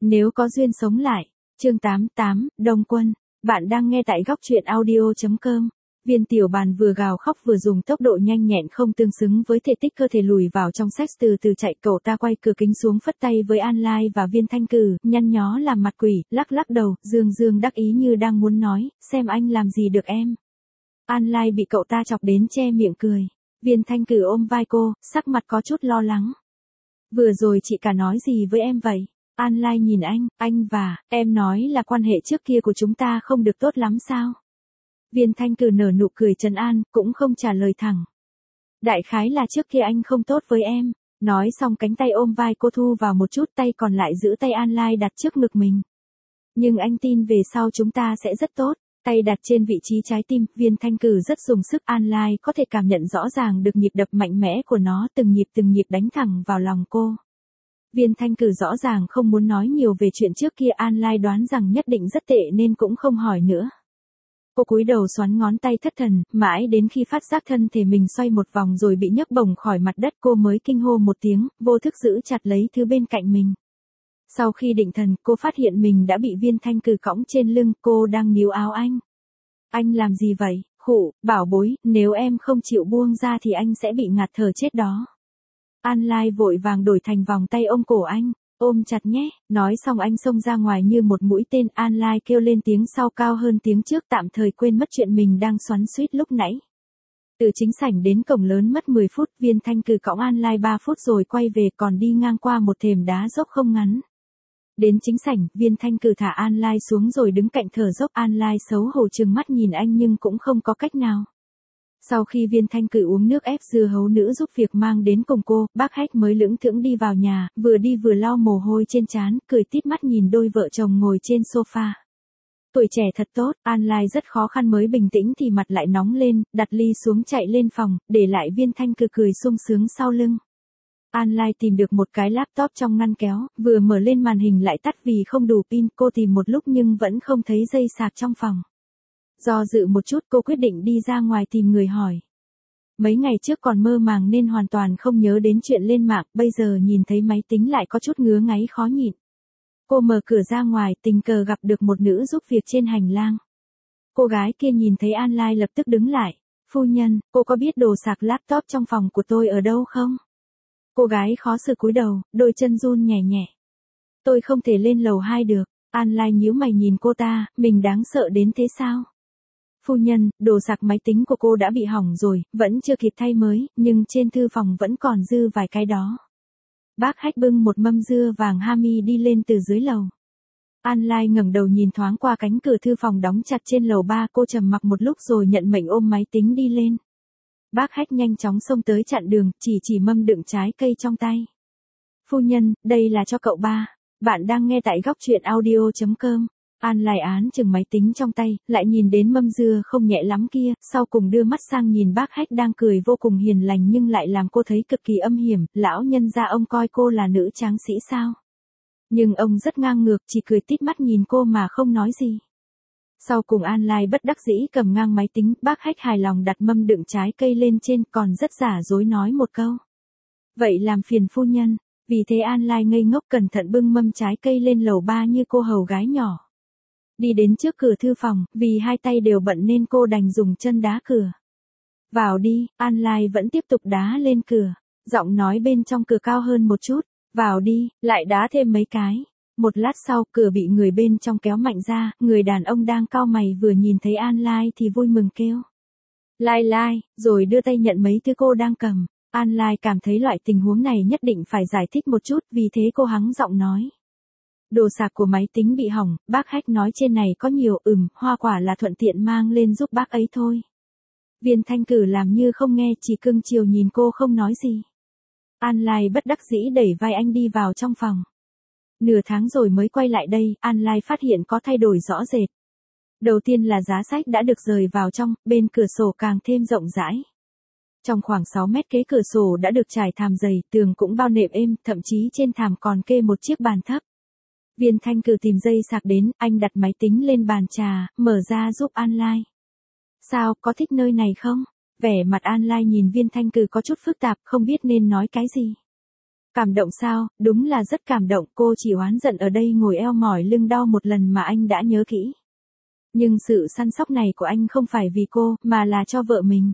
Nếu có duyên sống lại. Chương 88, Đông Quân. Bạn đang nghe tại góc truyện audio.com. Viên Tiểu Bàn vừa gào khóc vừa dùng tốc độ nhanh nhẹn không tương xứng với thể tích cơ thể lùi vào trong sex từ từ chạy. Cậu ta quay cửa kính xuống phất tay với An Lai và Viên Thanh Cử, nhăn nhó làm mặt quỷ, lắc lắc đầu, dương đắc ý như đang muốn nói, xem anh làm gì được em. An Lai bị cậu ta chọc đến che miệng cười. Viên Thanh Cử ôm vai cô, sắc mặt có chút lo lắng. Vừa rồi chị cả nói gì với em vậy? An Lai nhìn anh và em nói là quan hệ trước kia của chúng ta không được tốt lắm sao? Viên Thanh Cử nở nụ cười trấn an, cũng không trả lời thẳng. Đại khái là trước kia anh không tốt với em. Nói xong cánh tay ôm vai cô thu vào một chút, tay còn lại giữ tay An Lai đặt trước ngực mình. Nhưng anh tin về sau chúng ta sẽ rất tốt. Tay đặt trên vị trí trái tim, Viên Thanh Cử rất dùng sức. An Lai có thể cảm nhận rõ ràng được nhịp đập mạnh mẽ của nó, từng nhịp đánh thẳng vào lòng cô. Viên Thanh Cử rõ ràng không muốn nói nhiều về chuyện trước kia. An Lai đoán rằng nhất định rất tệ nên cũng không hỏi nữa. Cô cúi đầu xoắn ngón tay thất thần, mãi đến khi phát giác thân thể mình xoay một vòng rồi bị nhấc bổng khỏi mặt đất cô mới kinh hô một tiếng, vô thức giữ chặt lấy thứ bên cạnh mình. Sau khi định thần, cô phát hiện mình đã bị Viên Thanh Cử cõng trên lưng, cô đang níu áo anh. Anh làm gì vậy? Khụ, bảo bối, nếu em không chịu buông ra thì anh sẽ bị ngạt thở chết đó. An Lai vội vàng đổi thành vòng tay ôm cổ anh, ôm chặt nhé, nói xong anh xông ra ngoài như một mũi tên. An Lai kêu lên tiếng sau cao hơn tiếng trước, tạm thời quên mất chuyện mình đang xoắn xuýt lúc nãy. Từ chính sảnh đến cổng lớn mất 10 phút, Viên Thanh Cử cõng An Lai 3 phút rồi quay về, còn đi ngang qua một thềm đá dốc không ngắn. Đến chính sảnh, Viên Thanh Cử thả An Lai xuống rồi đứng cạnh thở dốc. An Lai xấu hổ trừng mắt nhìn anh nhưng cũng không có cách nào. Sau khi Viên Thanh Cử uống nước ép dưa hấu nữ giúp việc mang đến cùng cô, bác Hách mới lững thững đi vào nhà, vừa đi vừa lau mồ hôi trên trán, cười tít mắt nhìn đôi vợ chồng ngồi trên sofa. Tuổi trẻ thật tốt. An Lai rất khó khăn mới bình tĩnh thì mặt lại nóng lên, đặt ly xuống chạy lên phòng, để lại Viên Thanh Cử cười sung sướng sau lưng. An Lai tìm được một cái laptop trong ngăn kéo, vừa mở lên màn hình lại tắt vì không đủ pin. Cô tìm một lúc nhưng vẫn không thấy dây sạc trong phòng. Do dự một chút cô quyết định đi ra ngoài tìm người hỏi. Mấy ngày trước còn mơ màng nên hoàn toàn không nhớ đến chuyện lên mạng, bây giờ nhìn thấy máy tính lại có chút ngứa ngáy khó nhịn. Cô mở cửa ra ngoài, tình cờ gặp được một nữ giúp việc trên hành lang. Cô gái kia nhìn thấy An Lai lập tức đứng lại. Phu nhân, cô có biết đồ sạc laptop trong phòng của tôi ở đâu không? Cô gái khó xử cúi đầu, đôi chân run nhẹ nhẹ. Tôi không thể lên lầu 2 được. An Lai nhíu mày nhìn cô ta, mình đáng sợ đến thế sao? Phu nhân, đồ sạc máy tính của cô đã bị hỏng rồi, vẫn chưa kịp thay mới, nhưng trên thư phòng vẫn còn dư vài cái đó. Bác Hách bưng một mâm dưa vàng Hami đi lên từ dưới lầu. An Lai ngẩng đầu nhìn thoáng qua cánh cửa thư phòng đóng chặt trên lầu 3, cô trầm mặc một lúc rồi nhận mệnh ôm máy tính đi lên. Bác Hách nhanh chóng xông tới chặn đường, chỉ mâm đựng trái cây trong tay. Phu nhân, đây là cho cậu ba. Bạn đang nghe tại góc truyện audio.com. An Lai án chừng máy tính trong tay, lại nhìn đến mâm dưa không nhẹ lắm kia, sau cùng đưa mắt sang nhìn bác Hách đang cười vô cùng hiền lành nhưng lại làm cô thấy cực kỳ âm hiểm. Lão nhân gia ông coi cô là nữ tráng sĩ sao? Nhưng ông rất ngang ngược, chỉ cười tít mắt nhìn cô mà không nói gì. Sau cùng An Lai bất đắc dĩ cầm ngang máy tính, bác Hách hài lòng đặt mâm đựng trái cây lên trên, còn rất giả dối nói một câu. Vậy làm phiền phu nhân. Vì thế An Lai ngây ngốc cẩn thận bưng mâm trái cây lên lầu 3 như cô hầu gái nhỏ. Đi đến trước cửa thư phòng, vì hai tay đều bận nên cô đành dùng chân đá cửa. Vào đi. An Lai vẫn tiếp tục đá lên cửa. Giọng nói bên trong cửa cao hơn một chút. Vào đi, lại đá thêm mấy cái. Một lát sau, cửa bị người bên trong kéo mạnh ra, người đàn ông đang cau mày vừa nhìn thấy An Lai thì vui mừng kêu. Lai, rồi đưa tay nhận mấy thứ cô đang cầm. An Lai cảm thấy loại tình huống này nhất định phải giải thích một chút, vì thế cô hắng giọng nói. Đồ sạc của máy tính bị hỏng, bác Hách nói trên này có nhiều, hoa quả là thuận tiện mang lên giúp bác ấy thôi. Viên Thanh Cử làm như không nghe, chỉ cưng chiều nhìn cô không nói gì. An Lai bất đắc dĩ đẩy vai anh đi vào trong phòng. Nửa tháng rồi mới quay lại đây, An Lai phát hiện có thay đổi rõ rệt. Đầu tiên là giá sách đã được rời vào trong, bên cửa sổ càng thêm rộng rãi. Trong khoảng 6 mét kế cửa sổ đã được trải thảm dày, tường cũng bao nệm êm, thậm chí trên thảm còn kê một chiếc bàn thấp. Viên Thanh Cử tìm dây sạc đến, anh đặt máy tính lên bàn trà, mở ra giúp An Lai. Sao, có thích nơi này không? Vẻ mặt An Lai nhìn Viên Thanh Cử có chút phức tạp, không biết nên nói cái gì. Cảm động sao, đúng là rất cảm động, cô chỉ oán giận ở đây ngồi eo mỏi lưng đau một lần mà anh đã nhớ kỹ. Nhưng sự săn sóc này của anh không phải vì cô, mà là cho vợ mình.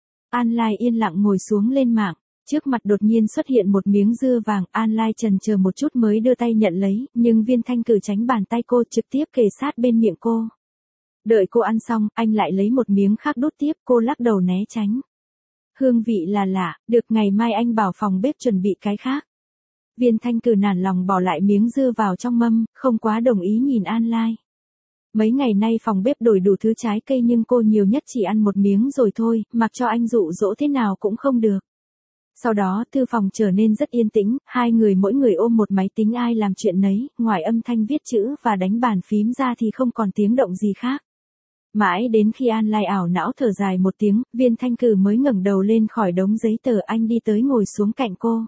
An Lai yên lặng ngồi xuống lên mạng, trước mặt đột nhiên xuất hiện một miếng dưa vàng, An Lai chần chờ một chút mới đưa tay nhận lấy, nhưng Viên Thanh Cử tránh bàn tay cô trực tiếp kề sát bên miệng cô. Đợi cô ăn xong, anh lại lấy một miếng khác đút tiếp, cô lắc đầu né tránh. Hương vị là lạ, được ngày mai anh bảo phòng bếp chuẩn bị cái khác. Viên Thanh Cử nản lòng bỏ lại miếng dưa vào trong mâm, không quá đồng ý nhìn An Lai. Mấy ngày nay phòng bếp đổi đủ thứ trái cây nhưng cô nhiều nhất chỉ ăn một miếng rồi thôi, mặc cho anh dụ dỗ thế nào cũng không được. Sau đó thư phòng trở nên rất yên tĩnh, hai người mỗi người ôm một máy tính ai làm chuyện nấy, ngoài âm thanh viết chữ và đánh bàn phím ra thì không còn tiếng động gì khác. Mãi đến khi An Lai ảo não thở dài một tiếng, Viên Thanh Cử mới ngẩng đầu lên khỏi đống giấy tờ, anh đi tới ngồi xuống cạnh cô.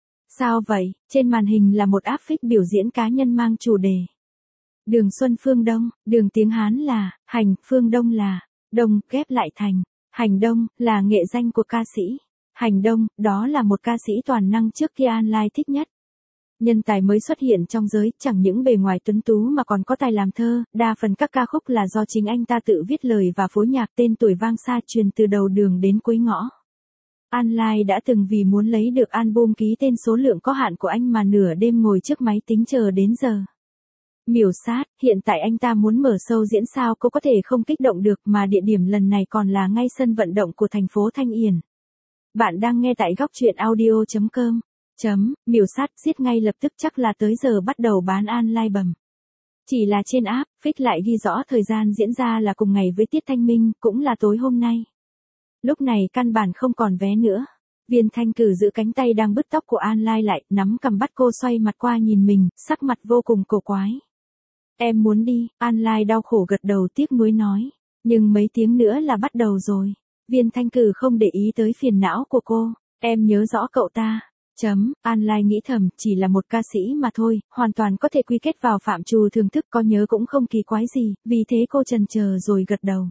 Sao vậy? Trên màn hình là một áp phích biểu diễn cá nhân mang chủ đề. Đường Xuân Phương Đông, đường tiếng Hán là, hành, Phương Đông là, đông, ghép lại thành, hành đông, là nghệ danh của ca sĩ. Hành đông, đó là một ca sĩ toàn năng trước kia An Lai thích nhất. Nhân tài mới xuất hiện trong giới, chẳng những bề ngoài tuấn tú mà còn có tài làm thơ, đa phần các ca khúc là do chính anh ta tự viết lời và phối nhạc, tên tuổi vang xa truyền từ đầu đường đến cuối ngõ. An Lai đã từng vì muốn lấy được album ký tên số lượng có hạn của anh mà nửa đêm ngồi trước máy tính chờ đến giờ. Miểu sát, hiện tại anh ta muốn mở show diễn sao cô có thể không kích động được, mà địa điểm lần này còn là ngay sân vận động của thành phố Thanh Yển. Bạn đang nghe tại góc truyện audio.com. Miểu sát giết ngay lập tức, chắc là tới giờ bắt đầu bán An Lai bầm. Chỉ là trên app, Fix lại ghi rõ thời gian diễn ra là cùng ngày với tiết thanh minh, cũng là tối hôm nay. Lúc này căn bản không còn vé nữa. Viên Thanh Cử giữ cánh tay đang bứt tóc của An Lai lại, nắm cầm bắt cô xoay mặt qua nhìn mình, sắc mặt vô cùng cổ quái. Em muốn đi, An Lai đau khổ gật đầu tiếc nuối nói. Nhưng mấy tiếng nữa là bắt đầu rồi. Viên Thanh Cử không để ý tới phiền não của cô. Em nhớ rõ cậu ta. An Lai nghĩ thầm, chỉ là một ca sĩ mà thôi, hoàn toàn có thể quy kết vào phạm trù thưởng thức, có nhớ cũng không kỳ quái gì, vì thế cô chần chờ rồi gật đầu.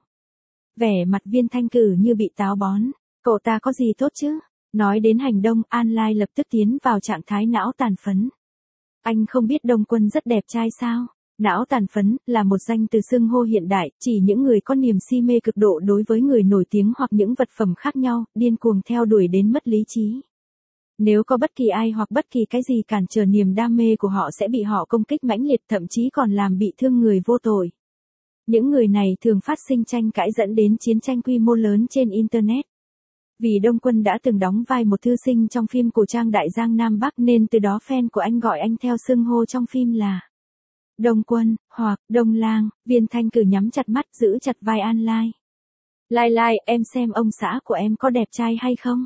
Vẻ mặt Viên Thanh Cử như bị táo bón. Cậu ta có gì tốt chứ? Nói đến hành đông, An Lai lập tức tiến vào trạng thái não tàn phấn. Anh không biết Đông Quân rất đẹp trai sao? Não tàn phấn là một danh từ xưng hô hiện đại, chỉ những người có niềm si mê cực độ đối với người nổi tiếng hoặc những vật phẩm khác nhau, điên cuồng theo đuổi đến mất lý trí. Nếu có bất kỳ ai hoặc bất kỳ cái gì cản trở niềm đam mê của họ sẽ bị họ công kích mãnh liệt, thậm chí còn làm bị thương người vô tội. Những người này thường phát sinh tranh cãi dẫn đến chiến tranh quy mô lớn trên Internet. Vì Đông Quân đã từng đóng vai một thư sinh trong phim cổ trang Đại Giang Nam Bắc nên từ đó fan của anh gọi anh theo xưng hô trong phim là Đông Quân, hoặc Đông Lang. Viên Thanh Cử nhắm chặt mắt giữ chặt vai An Lai. Lai Lai, em xem ông xã của em có đẹp trai hay không?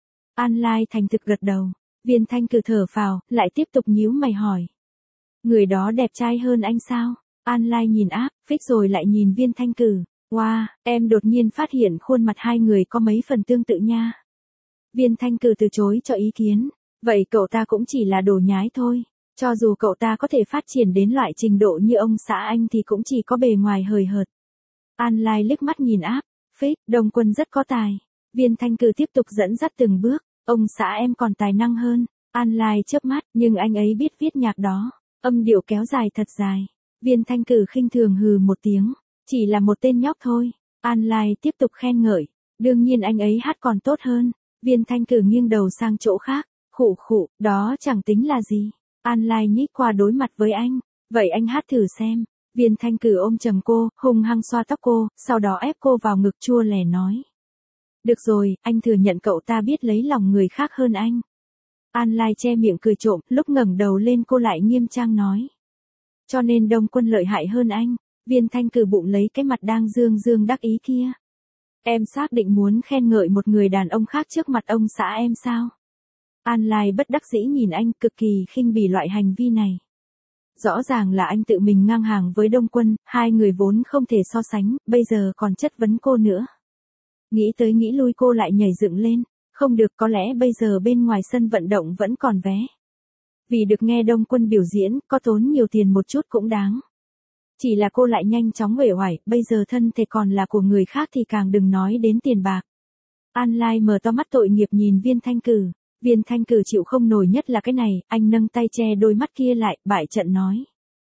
An Lai thành thực gật đầu. Viên Thanh Cử thở phào, lại tiếp tục nhíu mày hỏi. Người đó đẹp trai hơn anh sao? An Lai nhìn áp, Fix rồi lại nhìn Viên Thanh Cử. Wow, em đột nhiên phát hiện khuôn mặt hai người có mấy phần tương tự nha. Viên Thanh Cử từ chối cho ý kiến. Vậy cậu ta cũng chỉ là đồ nhái thôi. Cho dù cậu ta có thể phát triển đến loại trình độ như ông xã anh thì cũng chỉ có bề ngoài hời hợt. An Lai liếc mắt nhìn áp, Fix, Đông Quân rất có tài. Viên Thanh Cử tiếp tục dẫn dắt từng bước. Ông xã em còn tài năng hơn. An Lai chớp mắt, nhưng anh ấy biết viết nhạc đó. Âm điệu kéo dài thật dài. Viên Thanh Cử khinh thường hừ một tiếng. Chỉ là một tên nhóc thôi. An Lai tiếp tục khen ngợi. Đương nhiên anh ấy hát còn tốt hơn. Viên Thanh Cử nghiêng đầu sang chỗ khác. Khụ khụ, đó chẳng tính là gì. An Lai nhích qua đối mặt với anh. Vậy anh hát thử xem. Viên Thanh Cử ôm chầm cô, hung hăng xoa tóc cô, sau đó ép cô vào ngực chua lẻ nói. Được rồi, anh thừa nhận cậu ta biết lấy lòng người khác hơn anh. An Lai che miệng cười trộm, lúc ngẩng đầu lên cô lại nghiêm trang nói. Cho nên Đông Quân lợi hại hơn anh. Viên Thanh Cử bụng lấy cái mặt đang dương dương đắc ý kia. Em xác định muốn khen ngợi một người đàn ông khác trước mặt ông xã em sao? An Lai bất đắc dĩ nhìn anh, cực kỳ khinh bỉ loại hành vi này. Rõ ràng là anh tự mình ngang hàng với Đông Quân, hai người vốn không thể so sánh, bây giờ còn chất vấn cô nữa. Nghĩ tới nghĩ lui cô lại nhảy dựng lên. Không được, có lẽ bây giờ bên ngoài sân vận động vẫn còn vé. Vì được nghe Đông Quân biểu diễn, có tốn nhiều tiền một chút cũng đáng. Chỉ là cô lại nhanh chóng uể oải, bây giờ thân thể còn là của người khác thì càng đừng nói đến tiền bạc. An Lai mở to mắt tội nghiệp nhìn Viên Thanh Cử. Viên Thanh Cử chịu không nổi nhất là cái này, anh nâng tay che đôi mắt kia lại, bại trận nói.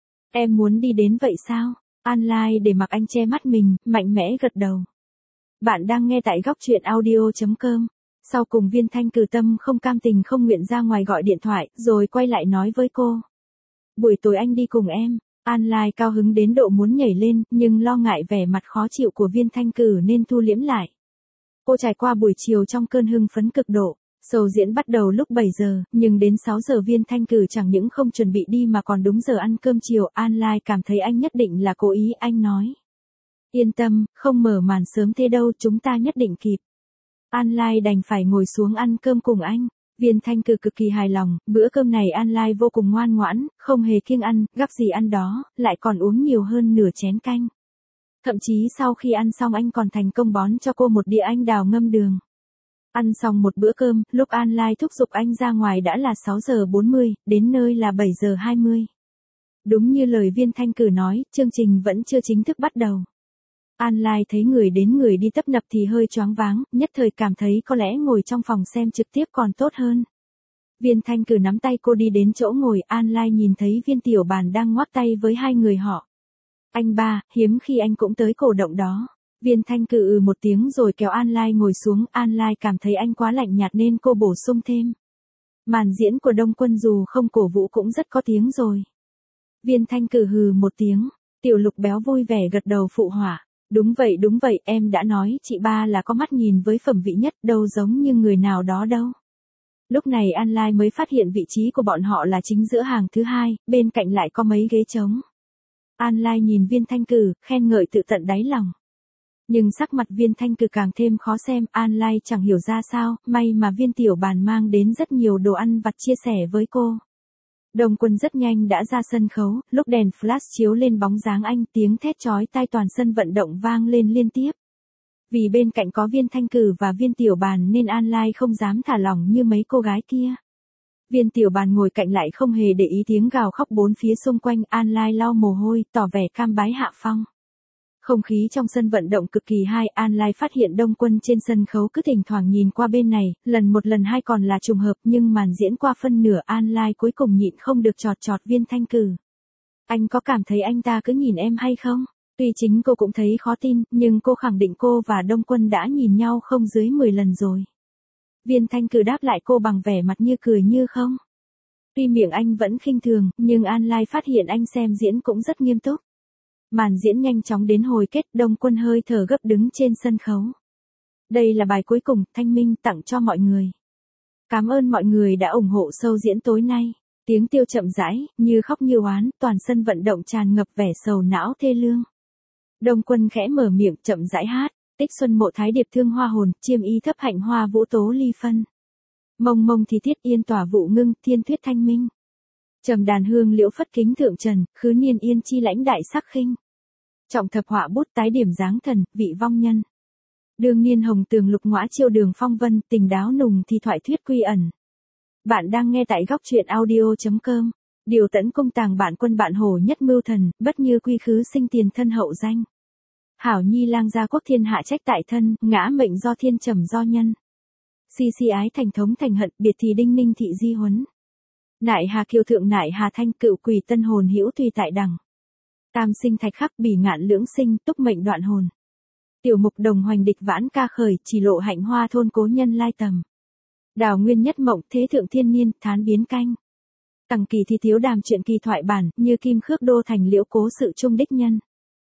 Em muốn đi đến vậy sao? An Lai để mặc anh che mắt mình, mạnh mẽ gật đầu. Bạn đang nghe tại góc truyện audio.com. Sau cùng Viên Thanh Cử tâm không cam tình không nguyện ra ngoài gọi điện thoại, rồi quay lại nói với cô. Buổi tối anh đi cùng em. An Lai cao hứng đến độ muốn nhảy lên, nhưng lo ngại vẻ mặt khó chịu của Viên Thanh Cử nên thu liễm lại. Cô trải qua buổi chiều trong cơn hưng phấn cực độ. Show diễn bắt đầu lúc 7 giờ, nhưng đến 6 giờ Viên Thanh Cử chẳng những không chuẩn bị đi mà còn đúng giờ ăn cơm chiều. An Lai cảm thấy anh nhất định là cố ý, anh nói. Yên tâm, không mở màn sớm thế đâu, chúng ta nhất định kịp. An Lai đành phải ngồi xuống ăn cơm cùng anh. Viên Thanh Cử cực kỳ hài lòng, bữa cơm này An Lai vô cùng ngoan ngoãn, không hề kiêng ăn, gắp gì ăn đó, lại còn uống nhiều hơn nửa chén canh. Thậm chí sau khi ăn xong anh còn thành công bón cho cô một đĩa anh đào ngâm đường. Ăn xong một bữa cơm, lúc An Lai thúc giục anh ra ngoài đã là 6 giờ 40, đến nơi là 7 giờ 20. Đúng như lời Viên Thanh Cử nói, chương trình vẫn chưa chính thức bắt đầu. An Lai thấy người đến người đi tấp nập thì hơi choáng váng, nhất thời cảm thấy có lẽ ngồi trong phòng xem trực tiếp còn tốt hơn. Viên Thanh Cử nắm tay cô đi đến chỗ ngồi, An Lai nhìn thấy Viên Tiểu Bàn đang ngoắc tay với hai người họ. Anh ba, hiếm khi anh cũng tới cổ động đó. Viên Thanh Cử một tiếng rồi kéo An Lai ngồi xuống, An Lai cảm thấy anh quá lạnh nhạt nên cô bổ sung thêm. Màn diễn của Đông Quân dù không cổ vũ cũng rất có tiếng rồi. Viên Thanh Cử hừ một tiếng, Tiểu Lục béo vui vẻ gật đầu phụ họa. Đúng vậy, em đã nói chị ba là có mắt nhìn với phẩm vị nhất, đâu giống như người nào đó đâu. Lúc này An Lai mới phát hiện vị trí của bọn họ là chính giữa hàng thứ hai, bên cạnh lại có mấy ghế trống. An Lai nhìn Viên Thanh Cử, khen ngợi tự tận đáy lòng. Nhưng sắc mặt Viên Thanh Cử càng thêm khó xem, An Lai chẳng hiểu ra sao, may mà Viên Tiểu Bàn mang đến rất nhiều đồ ăn vặt chia sẻ với cô. Đông Quân rất nhanh đã ra sân khấu, lúc đèn flash chiếu lên bóng dáng anh, tiếng thét chói tai toàn sân vận động vang lên liên tiếp. Vì bên cạnh có Viên Thanh Cử và Viên Tiểu Bàn nên An Lai không dám thả lỏng như mấy cô gái kia. Viên Tiểu Bàn ngồi cạnh lại không hề để ý tiếng gào khóc bốn phía xung quanh, An Lai lau mồ hôi, tỏ vẻ cam bái hạ phong. Không khí trong sân vận động cực kỳ hay, An Lai phát hiện Đông Quân trên sân khấu cứ thỉnh thoảng nhìn qua bên này, lần một lần hai còn là trùng hợp, nhưng màn diễn qua phân nửa An Lai cuối cùng nhịn không được chọt chọt Viên Thanh Cử. Anh có cảm thấy anh ta cứ nhìn em hay không? Tuy chính cô cũng thấy khó tin, nhưng cô khẳng định cô và Đông Quân đã nhìn nhau không dưới 10 lần rồi. Viên Thanh Cử đáp lại cô bằng vẻ mặt như cười như không. Tuy miệng anh vẫn khinh thường, nhưng An Lai phát hiện anh xem diễn cũng rất nghiêm túc. Màn diễn nhanh chóng đến hồi kết, Đông Quân hơi thở gấp đứng trên sân khấu. Đây là bài cuối cùng, Thanh Minh tặng cho mọi người. Cảm ơn mọi người đã ủng hộ show diễn tối nay. Tiếng tiêu chậm rãi, như khóc như oán, toàn sân vận động tràn ngập vẻ sầu não thê lương. Đông Quân khẽ mở miệng chậm rãi hát, tích xuân mộ thái điệp thương hoa hồn, chiêm y thấp hạnh hoa vũ tố ly phân. Mông mông thì thiết yên tỏa vụ ngưng, thiên thuyết thanh minh. Trầm đàn hương liễu phất kính thượng trần, khứ niên yên chi lãnh đại sắc khinh. Trọng thập họa bút tái điểm dáng thần, vị vong nhân. Đương niên hồng tường lục ngõa chiêu đường phong vân, tình đáo nùng thì thoại thuyết quy ẩn. Bạn đang nghe tại góc truyện audio.com. Điều tẫn cung tàng bản quân bạn hổ nhất mưu thần, bất như quy khứ sinh tiền thân hậu danh. Hảo nhi lang gia quốc thiên hạ trách tại thân, ngã mệnh do thiên trầm do nhân. Si si ái thành thống thành hận, biệt thì đinh ninh thị di huấn. Nại hà kiều thượng nại hà thanh cựu quỷ tân hồn hữu tùy tại đẳng. Tam sinh thạch khắc bỉ ngạn lưỡng sinh, túc mệnh đoạn hồn. Tiểu mục đồng hoành địch vãn ca khởi, chỉ lộ hạnh hoa thôn cố nhân lai tầm. Đào nguyên nhất mộng, thế thượng thiên niên, thán biến canh. Tằng kỳ thì thiếu đàm chuyện kỳ thoại bản, như kim khước đô thành liễu cố sự trung đích nhân.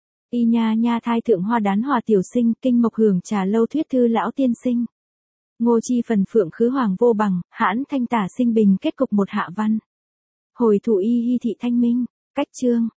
Y nha nha thai thượng hoa đán hòa tiểu sinh, kinh mộc hưởng trà lâu thuyết thư lão tiên sinh. Ngô chi phần phượng khứ hoàng vô bằng, hãn thanh tả sinh bình kết cục một hạ văn. Hồi thủ y hy thị thanh minh, cách chương.